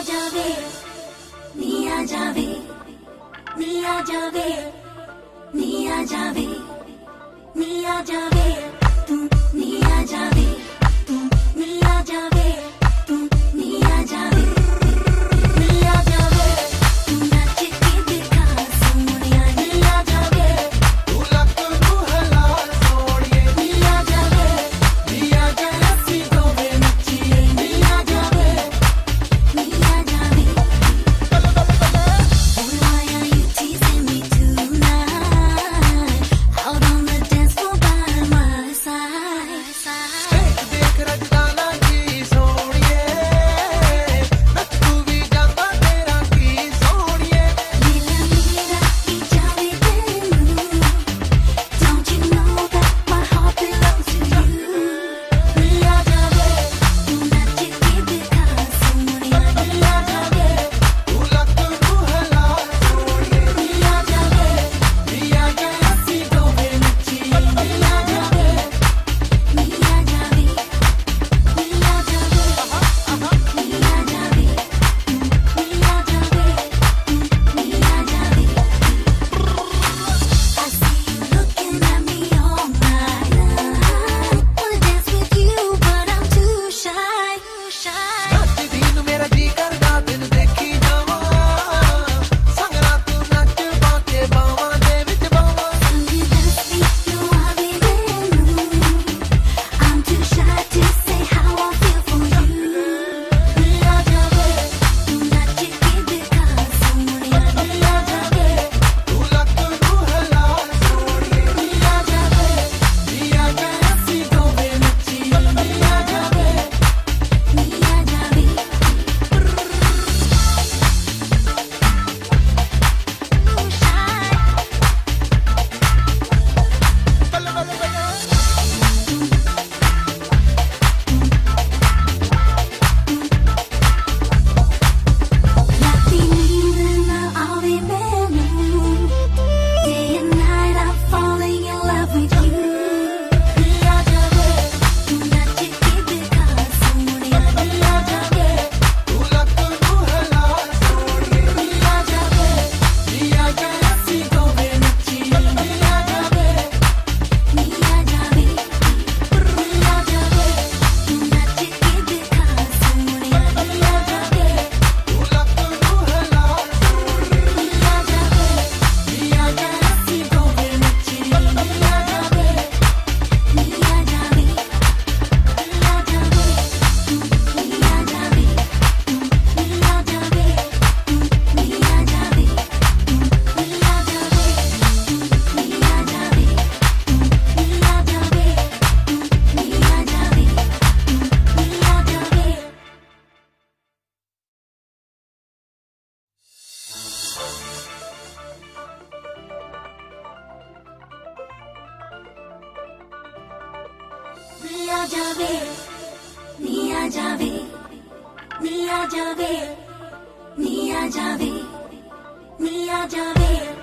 जावे निया जावे निया जावे निया जावे निया जावे तू निया जावे तू निया जावे तू निया जावे निया जावे तू नाच के दिखा सोनिया निया जावे तू लक नू हला सोनिए निया जावे निया जावे सी गोवे नचिए निया जावे निया जावे Why are you teasing me tonight? Out on the dance floor by my side. देख रखदाना की सोनिए तू भी जाता तेरा की सोनिए Mira, mira, y जावे तेनू. Don't you know that my heart belongs to you? निया जावे तू नाच के दिखा सोनिया निया जावे तू लक नू हला सोनिए निया जावे निया जावे सी गोवे नचिए निया जावे निया जावे निया जावे निया जावे निया जावे निया जावे I see you looking at me all night. Wanna dance with you, but I'm too shy. नच दीन मेरा जी करदा दिन देखी जावा संगरा तू नच बाके बावां दे विच बावां You dance me, no I remember. I'm too shy to say how I feel for you. निया जावे तू नाच के दिखा सोनिया निया जावे तू लक नू हला सोनिए निया जावे निया जावे सी गोवे नचिए निया जावे निया जावे Nothing even I'll remember. Day and night I'm falling in love with you. निया जावे तू नाच के दिखा सोनिया निया जावे तू लक नू हला सोनिए निया जावे निया जावे सी गोवे नचिए निया जावे निया जावे निया जावे तू नाच के दिखा सोनिया निया जावे तू लक नू हला सोनिए निया जावे निया जावे सी गोवे नचिए निया जावे निया जावे निया जावे निया जावे निया जावे निया जावे निया जावे निया जावे निया जावे निया जावे निया जावे निया जावे निया जावे निया जावे निया जावे निया जावे